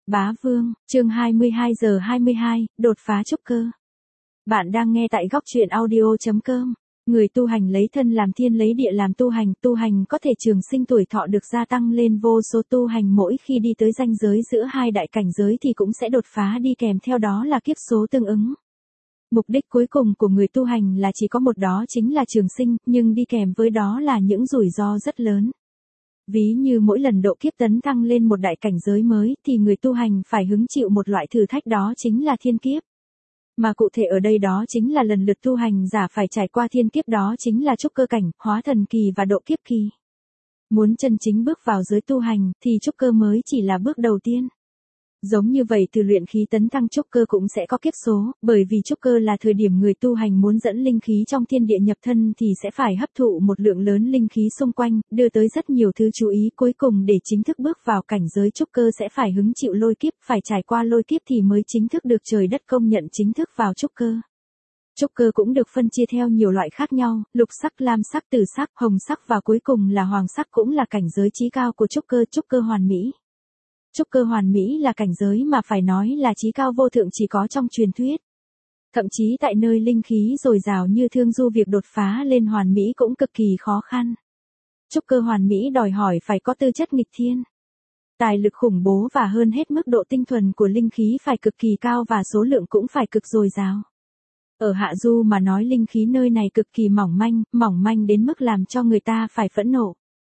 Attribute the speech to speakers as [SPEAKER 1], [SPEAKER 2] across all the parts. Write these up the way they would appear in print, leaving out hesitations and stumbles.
[SPEAKER 1] Bá Vương, chương 22 giờ 22, đột phá trúc cơ. Bạn đang nghe tại góc truyện audio.com. Người tu hành lấy thân làm thiên lấy địa làm tu hành có thể trường sinh tuổi thọ được gia tăng lên vô số. Tu hành mỗi khi đi tới ranh giới giữa hai đại cảnh giới thì cũng sẽ đột phá đi kèm theo đó là kiếp số tương ứng. Mục đích cuối cùng của người tu hành là chỉ có một, đó chính là trường sinh, nhưng đi kèm với đó là những rủi ro rất lớn. Ví như mỗi lần độ kiếp tấn thăng lên một đại cảnh giới mới thì người tu hành phải hứng chịu một loại thử thách, đó chính là thiên kiếp. Mà cụ thể ở đây đó chính là lần lượt tu hành giả phải trải qua thiên kiếp, đó chính là trúc cơ cảnh, hóa thần kỳ và độ kiếp kỳ. Muốn chân chính bước vào giới tu hành thì trúc cơ mới chỉ là bước đầu tiên. Giống như vậy, từ luyện khí tấn thăng trúc cơ cũng sẽ có kiếp số, bởi vì trúc cơ là thời điểm người tu hành muốn dẫn linh khí trong thiên địa nhập thân thì sẽ phải hấp thụ một lượng lớn linh khí xung quanh, đưa tới rất nhiều thứ chú ý, cuối cùng để chính thức bước vào cảnh giới trúc cơ sẽ phải hứng chịu lôi kiếp, phải trải qua lôi kiếp thì mới chính thức được trời đất công nhận chính thức vào trúc cơ. Trúc cơ cũng được phân chia theo nhiều loại khác nhau, lục sắc, lam sắc, tử sắc, hồng sắc và cuối cùng là hoàng sắc, cũng là cảnh giới chí cao của trúc cơ hoàn mỹ. Trúc cơ hoàn mỹ là cảnh giới mà phải nói là chí cao vô thượng, chỉ có trong truyền thuyết. Thậm chí tại nơi linh khí dồi dào như Thương Du, việc đột phá lên hoàn mỹ cũng cực kỳ khó khăn. Trúc cơ hoàn mỹ đòi hỏi phải có tư chất nghịch thiên, tài lực khủng bố và hơn hết mức độ tinh thuần của linh khí phải cực kỳ cao và số lượng cũng phải cực dồi dào. Ở Hạ Du mà nói, linh khí nơi này cực kỳ mỏng manh đến mức làm cho người ta phải phẫn nộ.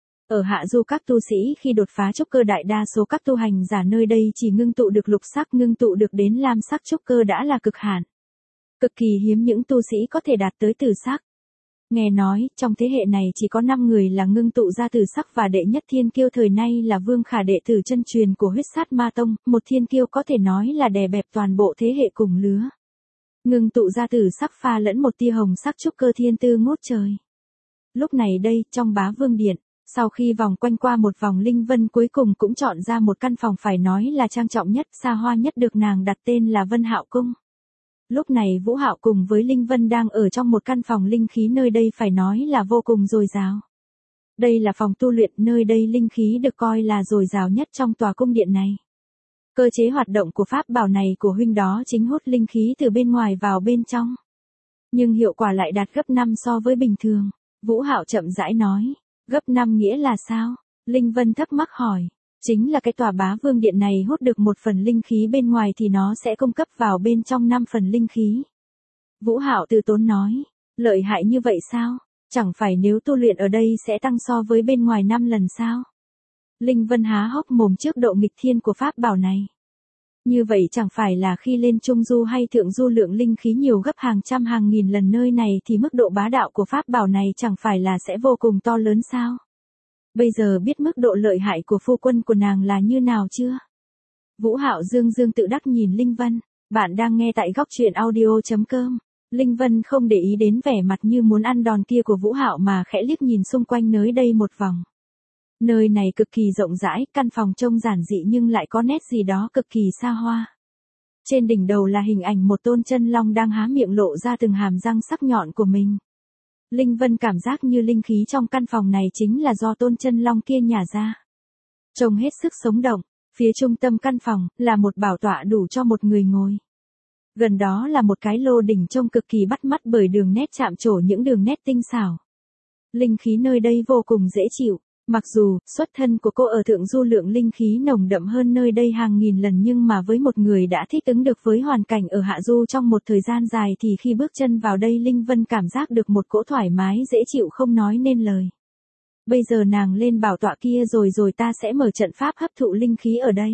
[SPEAKER 1] Ở Hạ Du, các tu sĩ khi đột phá trúc cơ, đại đa số các tu hành giả nơi đây chỉ ngưng tụ được lục sắc, ngưng tụ được đến lam sắc trúc cơ đã là cực hạn. Cực kỳ hiếm những tu sĩ có thể đạt tới tử sắc. Nghe nói, trong thế hệ này chỉ có 5 người là ngưng tụ ra tử sắc, và đệ nhất thiên kiêu thời nay là Vương Khả, đệ tử chân truyền của Huyết Sát Ma Tông, một thiên kiêu có thể nói là đè bẹp toàn bộ thế hệ cùng lứa. Ngưng tụ ra tử sắc pha lẫn một tia hồng sắc trúc cơ, thiên tư ngút trời. Lúc này đây, trong Bá Vương Điện, sau khi vòng quanh qua một vòng, Linh Vân cuối cùng cũng chọn ra một căn phòng phải nói là trang trọng nhất, xa hoa nhất, được nàng đặt tên là Vân Hạo Cung. Lúc này Vũ Hạo cùng với Linh Vân đang ở trong một căn phòng, linh khí nơi đây phải nói là vô cùng dồi dào. Đây là phòng tu luyện, nơi đây linh khí được coi là dồi dào nhất trong tòa cung điện này. Cơ chế hoạt động của pháp bảo này của huynh đó chính hút linh khí từ bên ngoài vào bên trong. Nhưng hiệu quả lại đạt gấp 5 so với bình thường. Vũ Hạo chậm rãi nói. Gấp 5 nghĩa là sao? Linh Vân thắc mắc hỏi. Chính là cái tòa Bá Vương Điện này hút được 1 phần linh khí bên ngoài thì nó sẽ cung cấp vào bên trong 5 phần linh khí. Vũ Hạo từ tốn nói. Lợi hại như vậy sao? Chẳng phải nếu tu luyện ở đây sẽ tăng so với bên ngoài 5 lần sao? Linh Vân há hốc mồm trước độ nghịch thiên của pháp bảo này. Như vậy chẳng phải là khi lên trung du hay thượng du lượng linh khí nhiều gấp hàng trăm hàng nghìn lần nơi này thì mức độ bá đạo của pháp bảo này chẳng phải là sẽ vô cùng to lớn sao? Bây giờ biết mức độ lợi hại của phu quân của nàng là như nào chưa? Vũ Hạo dương tự đắc nhìn Linh Vân. Bạn đang nghe tại góc truyện audio.com. Linh Vân không để ý đến vẻ mặt như muốn ăn đòn kia của Vũ Hạo mà khẽ liếc nhìn xung quanh nơi đây một vòng. Nơi này cực kỳ rộng rãi, căn phòng trông giản dị nhưng lại có nét gì đó cực kỳ xa hoa. Trên đỉnh đầu là hình ảnh một tôn chân long đang há miệng lộ ra từng hàm răng sắc nhọn của mình. Linh Vân cảm giác như linh khí trong căn phòng này chính là do tôn chân long kia nhả ra. Trông hết sức sống động, phía trung tâm căn phòng là một bảo tọa đủ cho một người ngồi. Gần đó là một cái lô đỉnh trông cực kỳ bắt mắt bởi đường nét chạm trổ những đường nét tinh xảo. Linh khí nơi đây vô cùng dễ chịu. Mặc dù, xuất thân của cô ở thượng du lượng linh khí nồng đậm hơn nơi đây hàng nghìn lần, nhưng mà với một người đã thích ứng được với hoàn cảnh ở hạ du trong một thời gian dài thì khi bước chân vào đây Linh Vân cảm giác được một cỗ thoải mái dễ chịu không nói nên lời. Bây giờ nàng lên bảo tọa kia rồi ta sẽ mở trận pháp hấp thụ linh khí ở đây.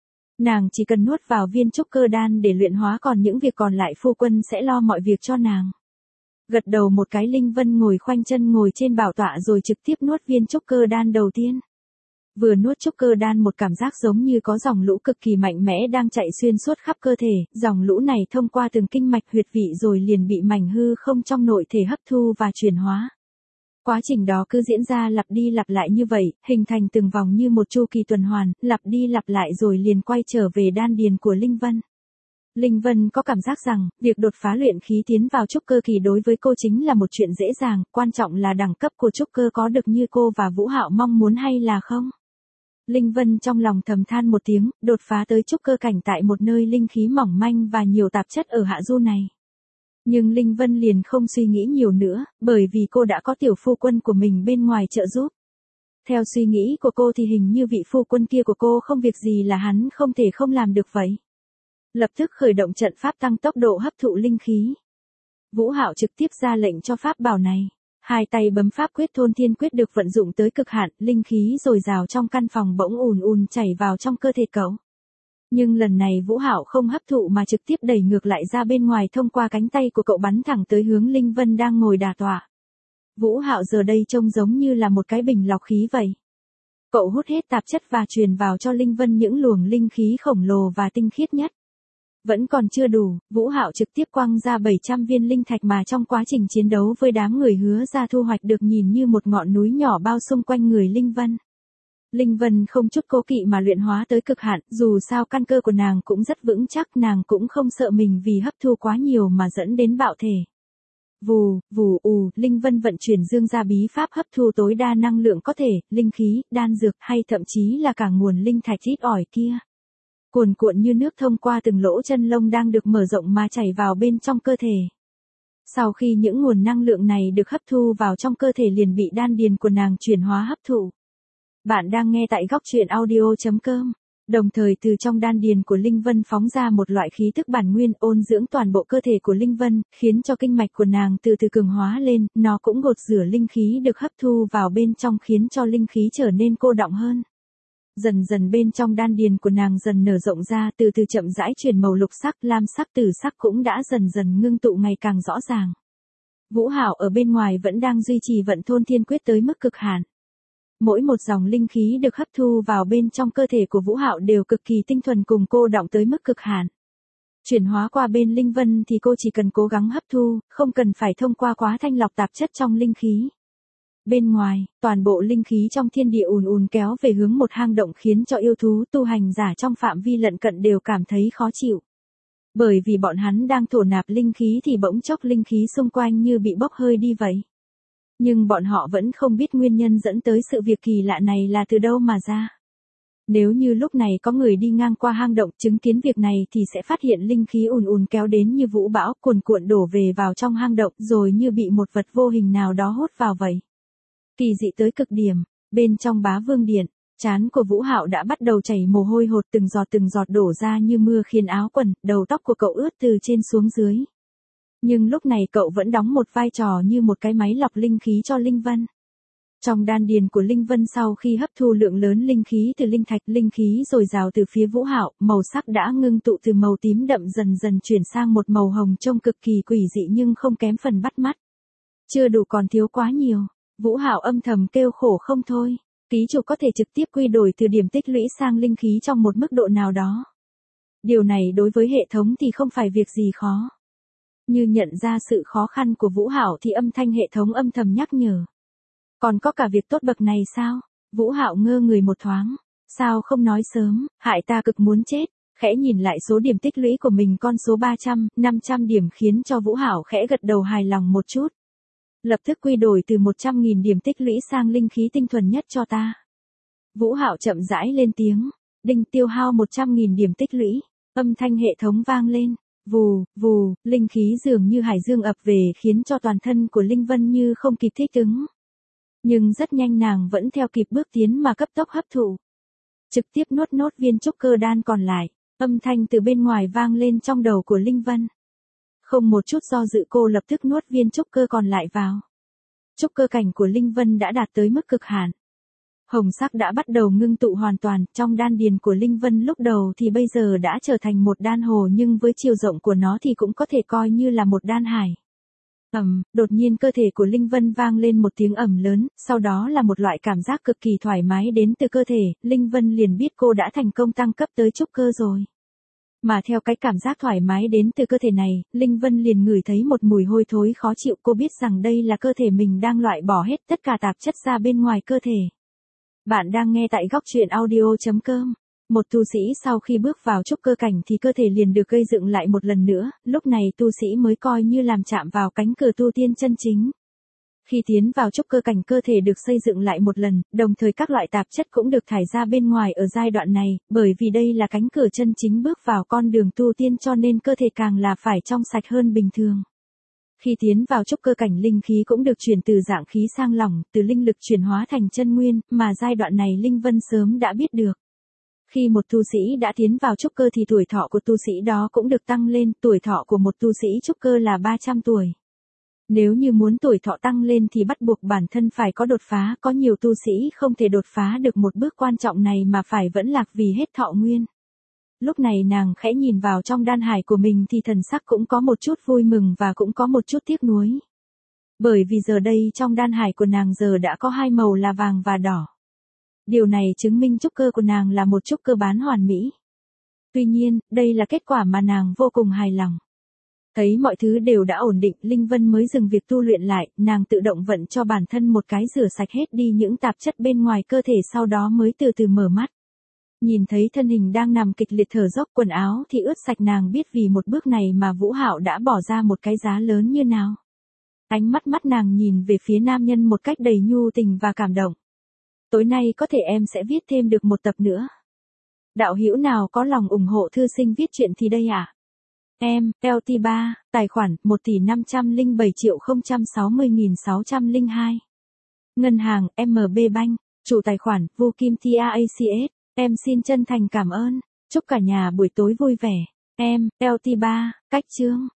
[SPEAKER 1] Nàng chỉ cần nuốt vào viên trúc cơ đan để luyện hóa, còn những việc còn lại phu quân sẽ lo mọi việc cho nàng. Gật đầu một cái, Linh Vân ngồi khoanh chân ngồi trên bảo tọa rồi trực tiếp nuốt viên trúc cơ đan đầu tiên. Vừa nuốt trúc cơ đan, một cảm giác giống như có dòng lũ cực kỳ mạnh mẽ đang chạy xuyên suốt khắp cơ thể, dòng lũ này thông qua từng kinh mạch huyệt vị rồi liền bị mảnh hư không trong nội thể hấp thu và chuyển hóa. Quá trình đó cứ diễn ra lặp đi lặp lại như vậy, hình thành từng vòng như một chu kỳ tuần hoàn, lặp đi lặp lại rồi liền quay trở về đan điền của Linh Vân. Linh Vân có cảm giác rằng, việc đột phá luyện khí tiến vào trúc cơ kỳ đối với cô chính là một chuyện dễ dàng, quan trọng là đẳng cấp của trúc cơ có được như cô và Vũ Hạo mong muốn hay là không. Linh Vân trong lòng thầm than một tiếng, đột phá tới trúc cơ cảnh tại một nơi linh khí mỏng manh và nhiều tạp chất ở hạ du này. Nhưng Linh Vân liền không suy nghĩ nhiều nữa, bởi vì cô đã có tiểu phu quân của mình bên ngoài trợ giúp. Theo suy nghĩ của cô thì hình như vị phu quân kia của cô không việc gì là hắn không thể không làm được vậy. Lập tức khởi động trận pháp tăng tốc độ hấp thụ linh khí. Vũ Hạo trực tiếp ra lệnh cho pháp bảo này. Hai tay bấm pháp quyết thôn thiên quyết được vận dụng tới cực hạn, linh khí dồi dào trong căn phòng bỗng ùn ùn chảy vào trong cơ thể cậu. Nhưng lần này Vũ Hạo không hấp thụ mà trực tiếp đẩy ngược lại ra bên ngoài thông qua cánh tay của cậu bắn thẳng tới hướng Linh Vân đang ngồi đả tọa. Vũ Hạo giờ đây trông giống như là một cái bình lọc khí vậy. Cậu hút hết tạp chất và truyền vào cho Linh Vân những luồng linh khí khổng lồ và tinh khiết nhất. Vẫn còn chưa đủ, Vũ Hạo trực tiếp quăng ra 700 viên linh thạch mà trong quá trình chiến đấu với đám người Hứa ra thu hoạch được nhìn như một ngọn núi nhỏ bao xung quanh người Linh Vân. Linh Vân không chút cố kỵ mà luyện hóa tới cực hạn, dù sao căn cơ của nàng cũng rất vững chắc, nàng cũng không sợ mình vì hấp thu quá nhiều mà dẫn đến bạo thể. Vù, vù, Linh Vân vận chuyển dương gia bí pháp hấp thu tối đa năng lượng có thể, linh khí, đan dược hay thậm chí là cả nguồn linh thạch ít ỏi kia. Cuồn cuộn như nước thông qua từng lỗ chân lông đang được mở rộng mà chảy vào bên trong cơ thể. Sau khi những nguồn năng lượng này được hấp thu vào trong cơ thể liền bị đan điền của nàng chuyển hóa hấp thụ. Bạn đang nghe tại góc truyện audio.com. Đồng thời từ trong đan điền của Linh Vân phóng ra một loại khí tức bản nguyên ôn dưỡng toàn bộ cơ thể của Linh Vân, khiến cho kinh mạch của nàng từ từ cường hóa lên, nó cũng gột rửa linh khí được hấp thu vào bên trong khiến cho linh khí trở nên cô đọng hơn. Dần dần bên trong đan điền của nàng dần nở rộng ra, từ từ chậm rãi chuyển màu lục sắc, lam sắc, tử sắc cũng đã dần dần ngưng tụ ngày càng rõ ràng. Vũ Hạo ở bên ngoài vẫn đang duy trì vận thôn thiên quyết tới mức cực hạn. Mỗi một dòng linh khí được hấp thu vào bên trong cơ thể của Vũ Hạo đều cực kỳ tinh thuần cùng cô đọng tới mức cực hạn. Chuyển hóa qua bên Linh Vân thì cô chỉ cần cố gắng hấp thu, không cần phải thông qua quá thanh lọc tạp chất trong linh khí. Bên ngoài, toàn bộ linh khí trong thiên địa ùn ùn kéo về hướng một hang động khiến cho yêu thú tu hành giả trong phạm vi lân cận đều cảm thấy khó chịu. Bởi vì bọn hắn đang thổ nạp linh khí thì bỗng chốc linh khí xung quanh như bị bốc hơi đi vậy. Nhưng bọn họ vẫn không biết nguyên nhân dẫn tới sự việc kỳ lạ này là từ đâu mà ra. Nếu như lúc này có người đi ngang qua hang động chứng kiến việc này thì sẽ phát hiện linh khí ùn ùn kéo đến như vũ bão cuồn cuộn đổ về vào trong hang động rồi như bị một vật vô hình nào đó hút vào vậy. Kỳ dị tới cực điểm, bên trong Bá Vương Điện, trán của Vũ Hạo đã bắt đầu chảy mồ hôi hột từng giọt đổ ra như mưa khiến áo quần, đầu tóc của cậu ướt từ trên xuống dưới. Nhưng lúc này cậu vẫn đóng một vai trò như một cái máy lọc linh khí cho Linh Vân. Trong đan điền của Linh Vân sau khi hấp thu lượng lớn linh khí từ linh thạch, linh khí dồi dào từ phía Vũ Hạo, màu sắc đã ngưng tụ từ màu tím đậm dần dần chuyển sang một màu hồng trông cực kỳ quỷ dị nhưng không kém phần bắt mắt. Chưa đủ còn thiếu quá nhiều. Vũ Hạo âm thầm kêu khổ không thôi. Ký chủ có thể trực tiếp quy đổi từ điểm tích lũy sang linh khí trong một mức độ nào đó. Điều này đối với hệ thống thì không phải việc gì khó. Như nhận ra sự khó khăn của Vũ Hạo thì âm thanh hệ thống âm thầm nhắc nhở. Còn có cả việc tốt bậc này sao? Vũ Hạo ngơ người một thoáng. Sao không nói sớm, hại ta cực muốn chết. Khẽ nhìn lại số điểm tích lũy của mình con số 300, 500 điểm khiến cho Vũ Hạo khẽ gật đầu hài lòng một chút. Lập tức quy đổi từ 100.000 điểm tích lũy sang linh khí tinh thuần nhất cho ta. Vũ Hạo chậm rãi lên tiếng. Đinh tiêu hao 100.000 điểm tích lũy. Âm thanh hệ thống vang lên. Vù, linh khí dường như hải dương ập về khiến cho toàn thân của Linh Vân như không kịp thích ứng. Nhưng rất nhanh nàng vẫn theo kịp bước tiến mà cấp tốc hấp thụ. Trực tiếp nuốt viên trúc cơ đan còn lại. Âm thanh từ bên ngoài vang lên trong đầu của Linh Vân. Không một chút do dự cô lập tức nuốt viên trúc cơ còn lại vào. Trúc cơ cảnh của Linh Vân đã đạt tới mức cực hạn. Hồng sắc đã bắt đầu ngưng tụ hoàn toàn, trong đan điền của Linh Vân lúc đầu thì bây giờ đã trở thành một đan hồ nhưng với chiều rộng của nó thì cũng có thể coi như là một đan hải. Đột nhiên cơ thể của Linh Vân vang lên một tiếng ầm lớn, sau đó là một loại cảm giác cực kỳ thoải mái đến từ cơ thể, Linh Vân liền biết cô đã thành công tăng cấp tới trúc cơ rồi. Mà theo cái cảm giác thoải mái đến từ cơ thể này, Linh Vân liền ngửi thấy một mùi hôi thối khó chịu, cô biết rằng đây là cơ thể mình đang loại bỏ hết tất cả tạp chất ra bên ngoài cơ thể. Bạn đang nghe tại góc truyện audio.com. Một tu sĩ sau khi bước vào trúc cơ cảnh thì cơ thể liền được gây dựng lại một lần nữa, lúc này tu sĩ mới coi như làm chạm vào cánh cửa tu tiên chân chính. Khi tiến vào trúc cơ cảnh, cơ thể được xây dựng lại một lần, đồng thời các loại tạp chất cũng được thải ra bên ngoài ở giai đoạn này, bởi vì đây là cánh cửa chân chính bước vào con đường tu tiên, cho nên cơ thể càng là phải trong sạch hơn bình thường. Khi tiến vào trúc cơ cảnh, linh khí cũng được chuyển từ dạng khí sang lỏng, từ linh lực chuyển hóa thành chân nguyên, mà giai đoạn này Linh Vân sớm đã biết được. Khi một tu sĩ đã tiến vào trúc cơ thì tuổi thọ của tu sĩ đó cũng được tăng lên, tuổi thọ của một tu sĩ trúc cơ là 300 tuổi. Nếu như muốn tuổi thọ tăng lên thì bắt buộc bản thân phải có đột phá, có nhiều tu sĩ không thể đột phá được một bước quan trọng này mà phải vẫn lạc vì hết thọ nguyên. Lúc này nàng khẽ nhìn vào trong đan hải của mình thì thần sắc cũng có một chút vui mừng và cũng có một chút tiếc nuối. Bởi vì giờ đây trong đan hải của nàng giờ đã có hai màu là vàng và đỏ. Điều này chứng minh trúc cơ của nàng là một trúc cơ bán hoàn mỹ. Tuy nhiên, đây là kết quả mà nàng vô cùng hài lòng. Thấy mọi thứ đều đã ổn định, Linh Vân mới dừng việc tu luyện lại, nàng tự động vận cho bản thân một cái rửa sạch hết đi những tạp chất bên ngoài cơ thể, sau đó mới từ từ mở mắt. Nhìn thấy thân hình đang nằm kịch liệt thở dốc, quần áo thì ướt sạch, nàng biết vì một bước này mà Vũ Hạo đã bỏ ra một cái giá lớn như nào. Ánh mắt nàng nhìn về phía nam nhân một cách đầy nhu tình và cảm động. Tối nay có thể em sẽ viết thêm được một tập nữa. Đạo hữu nào có lòng ủng hộ thư sinh viết truyện thì đây ạ. Em, LT3, tài khoản 1.507.060.602. Ngân hàng, MB Bank, chủ tài khoản, Vu Kim TAACS. Em xin chân thành cảm ơn. Chúc cả nhà buổi tối vui vẻ. Em, LT3, cách chương.